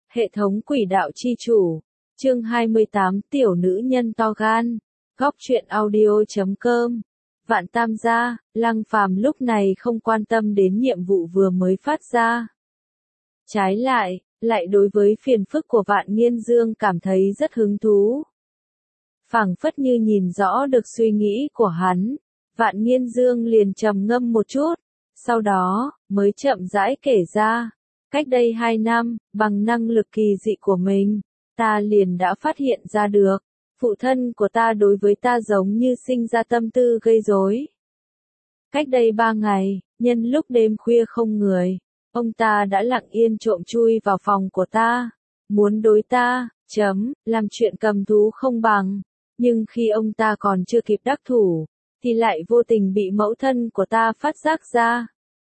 Hệ thống quỷ đạo chi chủ. Chương 28 Tiểu nữ nhân to gan. Góc truyện audio.com. Vạn Tam gia, Lăng Phàm lúc này không quan tâm đến nhiệm vụ vừa mới phát ra. Trái lại đối với phiền phức của Vạn Nghiên Dương cảm thấy rất hứng thú. Phảng phất như nhìn rõ được suy nghĩ của hắn, Vạn Nghiên Dương liền trầm ngâm một chút, sau đó mới chậm rãi kể ra. Cách đây 2 năm, bằng năng lực kỳ dị của mình, ta liền đã phát hiện ra được, phụ thân của ta đối với ta giống như sinh ra tâm tư gây rối. Cách đây 3 ngày, nhân lúc đêm khuya không người, ông ta đã lặng yên trộm chui vào phòng của ta, muốn đối ta, làm chuyện cầm thú không bằng, nhưng khi ông ta còn chưa kịp đắc thủ, thì lại vô tình bị mẫu thân của ta phát giác ra.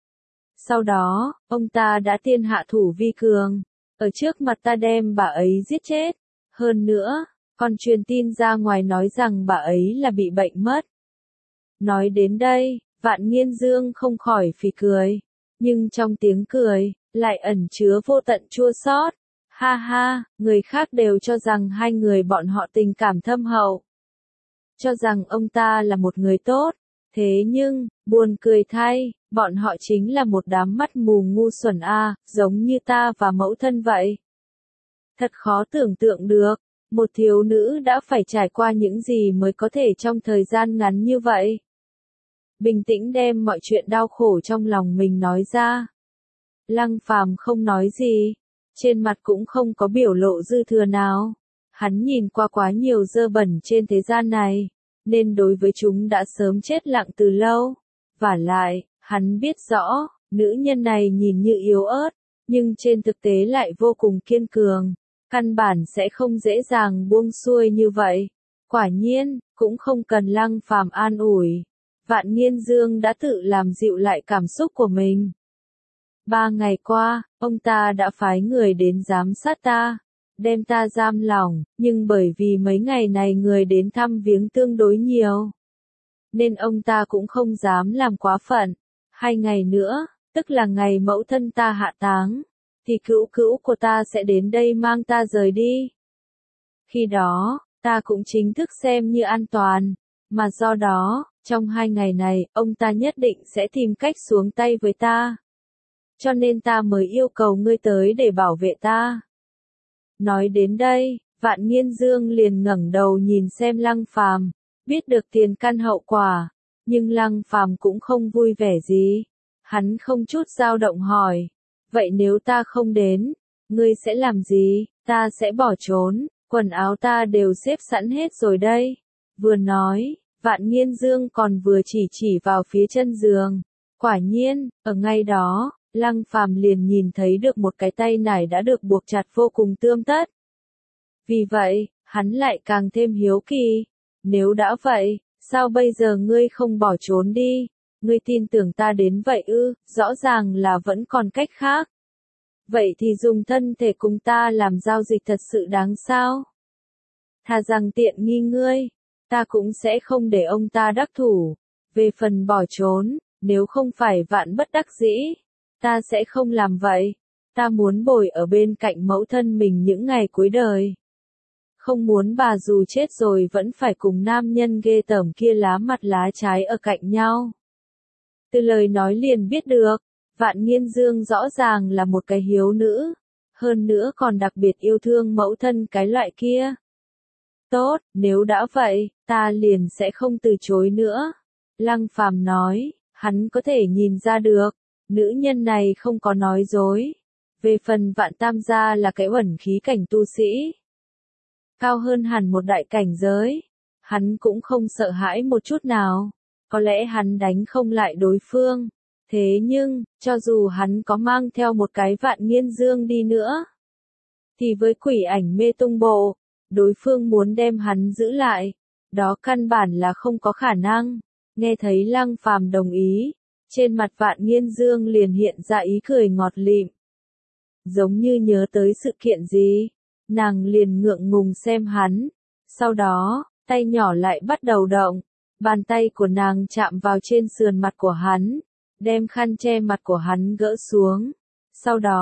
Sau đó, ông ta đã tiên hạ thủ vi cường, ở trước mặt ta đem bà ấy giết chết. Hơn nữa, còn truyền tin ra ngoài nói rằng bà ấy là bị bệnh mất. Nói đến đây, Vạn Nghiên Dương không khỏi phì cười, nhưng trong tiếng cười, lại ẩn chứa vô tận chua xót. Ha ha, người khác đều cho rằng hai người bọn họ tình cảm thâm hậu. Cho rằng ông ta là một người tốt. Thế nhưng, buồn cười thay, bọn họ chính là một đám mắt mù ngu xuẩn giống như ta và mẫu thân vậy. Thật khó tưởng tượng được, một thiếu nữ đã phải trải qua những gì mới có thể trong thời gian ngắn như vậy. Bình tĩnh đem mọi chuyện đau khổ trong lòng mình nói ra. Lăng Phàm không nói gì, trên mặt cũng không có biểu lộ dư thừa nào. Hắn nhìn qua quá nhiều dơ bẩn trên thế gian này, nên đối với chúng đã sớm chết lặng từ lâu. Vả lại, hắn biết rõ, nữ nhân này nhìn như yếu ớt, nhưng trên thực tế lại vô cùng kiên cường, căn bản sẽ không dễ dàng buông xuôi như vậy. Quả nhiên, cũng không cần Lăng Phàm an ủi, Vạn Nghiên Dương đã tự làm dịu lại cảm xúc của mình. 3 ngày qua, ông ta đã phái người đến giám sát ta, đem ta giam lỏng, nhưng bởi vì mấy ngày này người đến thăm viếng tương đối nhiều, nên ông ta cũng không dám làm quá phận. 2 ngày nữa, tức là ngày mẫu thân ta hạ táng, thì cữu cữu của ta sẽ đến đây mang ta rời đi. Khi đó, ta cũng chính thức xem như an toàn, mà do đó, trong 2 ngày này, ông ta nhất định sẽ tìm cách xuống tay với ta. Cho nên ta mới yêu cầu ngươi tới để bảo vệ ta. Nói đến đây, Vạn Nghiên Dương liền ngẩng đầu nhìn xem Lăng Phàm, biết được tiền căn hậu quả, nhưng Lăng Phàm cũng không vui vẻ gì. Hắn không chút dao động hỏi, vậy nếu ta không đến, ngươi sẽ làm gì? Ta sẽ bỏ trốn, quần áo ta đều xếp sẵn hết rồi đây. Vừa nói, Vạn Nghiên Dương còn vừa chỉ vào phía chân giường. Quả nhiên, ở ngay đó, Lăng Phàm liền nhìn thấy được một cái tay nải đã được buộc chặt vô cùng tươm tất. Vì vậy, hắn lại càng thêm hiếu kỳ. Nếu đã vậy, sao bây giờ ngươi không bỏ trốn đi? Ngươi tin tưởng ta đến vậy ư? Rõ ràng là vẫn còn cách khác. Vậy thì dùng thân thể cùng ta làm giao dịch thật sự đáng sao? Thà rằng tiện nghi ngươi, ta cũng sẽ không để ông ta đắc thủ. Về phần bỏ trốn, nếu không phải vạn bất đắc dĩ, ta sẽ không làm vậy. Ta muốn bồi ở bên cạnh mẫu thân mình những ngày cuối đời. Không muốn bà dù chết rồi vẫn phải cùng nam nhân ghê tởm kia lá mặt lá trái ở cạnh nhau. Từ lời nói liền biết được, Vạn Nghiên Dương rõ ràng là một cái hiếu nữ, hơn nữa còn đặc biệt yêu thương mẫu thân cái loại kia. Tốt, nếu đã vậy, ta liền sẽ không từ chối nữa. Lăng Phàm nói, hắn có thể nhìn ra được, nữ nhân này không có nói dối. Về phần Vạn Tam gia là cái uẩn khí cảnh tu sĩ, cao hơn hẳn một đại cảnh giới, hắn cũng không sợ hãi một chút nào. Có lẽ hắn đánh không lại đối phương, thế nhưng, cho dù hắn có mang theo một cái Vạn Nghiên Dương đi nữa, thì với quỷ ảnh mê tung bộ, đối phương muốn đem hắn giữ lại, đó căn bản là không có khả năng. Nghe thấy Lăng Phàm đồng ý, trên mặt Vạn Nghiên Dương liền hiện ra ý cười ngọt lịm. Giống như nhớ tới sự kiện gì, nàng liền ngượng ngùng xem hắn, sau đó, tay nhỏ lại bắt đầu động, bàn tay của nàng chạm vào trên sườn mặt của hắn, đem khăn che mặt của hắn gỡ xuống, sau đó,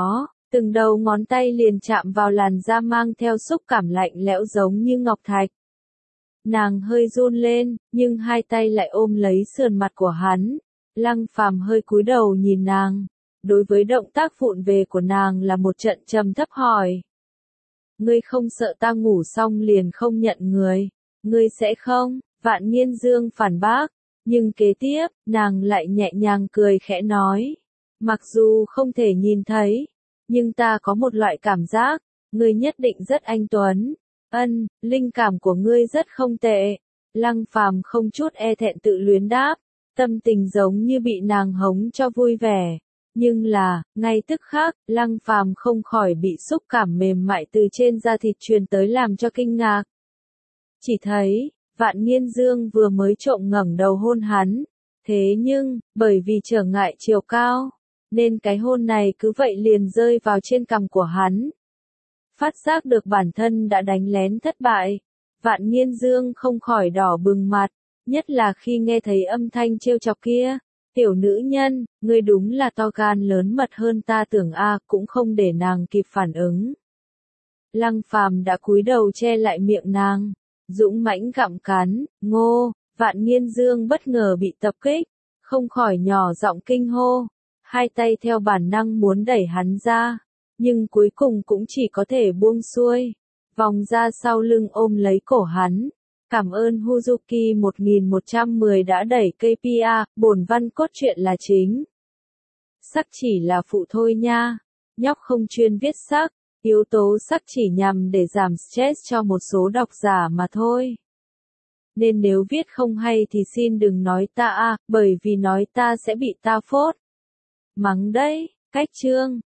Từng đầu ngón tay liền chạm vào làn da mang theo xúc cảm lạnh lẽo giống như ngọc thạch. Nàng hơi run lên, nhưng hai tay lại ôm lấy sườn mặt của hắn. Lăng Phàm hơi cúi đầu nhìn nàng. Đối với động tác vụng về của nàng là một trận trầm thấp hỏi. Ngươi không sợ ta ngủ xong liền không nhận người? Ngươi sẽ không? Vạn Niên Dương phản bác. Nhưng kế tiếp, nàng lại nhẹ nhàng cười khẽ nói. Mặc dù không thể nhìn thấy, nhưng ta có một loại cảm giác, ngươi nhất định rất anh tuấn. Linh cảm của ngươi rất không tệ. Lăng Phàm không chút e thẹn tự luyến đáp, tâm tình giống như bị nàng hống cho vui vẻ. Nhưng là, ngay tức khắc, Lăng Phàm không khỏi bị xúc cảm mềm mại từ trên da thịt truyền tới làm cho kinh ngạc. Chỉ thấy, Vạn Niên Dương vừa mới trộm ngẩng đầu hôn hắn, thế nhưng, bởi vì trở ngại chiều cao, nên cái hôn này cứ vậy liền rơi vào trên cằm của hắn. Phát giác được bản thân đã đánh lén thất bại, Vạn Niên Dương không khỏi đỏ bừng mặt, nhất là khi nghe thấy âm thanh trêu chọc kia. Tiểu nữ nhân, ngươi đúng là to gan lớn mật hơn ta tưởng a, cũng không để nàng kịp phản ứng. Lăng Phàm đã cúi đầu che lại miệng nàng, dũng mãnh gặm cắn, ngô. Vạn Niên Dương bất ngờ bị tập kích, không khỏi nhỏ giọng kinh hô, hai tay theo bản năng muốn đẩy hắn ra, nhưng cuối cùng cũng chỉ có thể buông xuôi, vòng ra sau lưng ôm lấy cổ hắn. Cảm ơn Huzuki 1110 đã đẩy KPA, bổn văn cốt truyện là chính. Sắc chỉ là phụ thôi nha. Nhóc không chuyên viết sắc, yếu tố sắc chỉ nhằm để giảm stress cho một số độc giả mà thôi. Nên nếu viết không hay thì xin đừng nói ta bởi vì nói ta sẽ bị ta phốt. Mắng đấy, cách chương.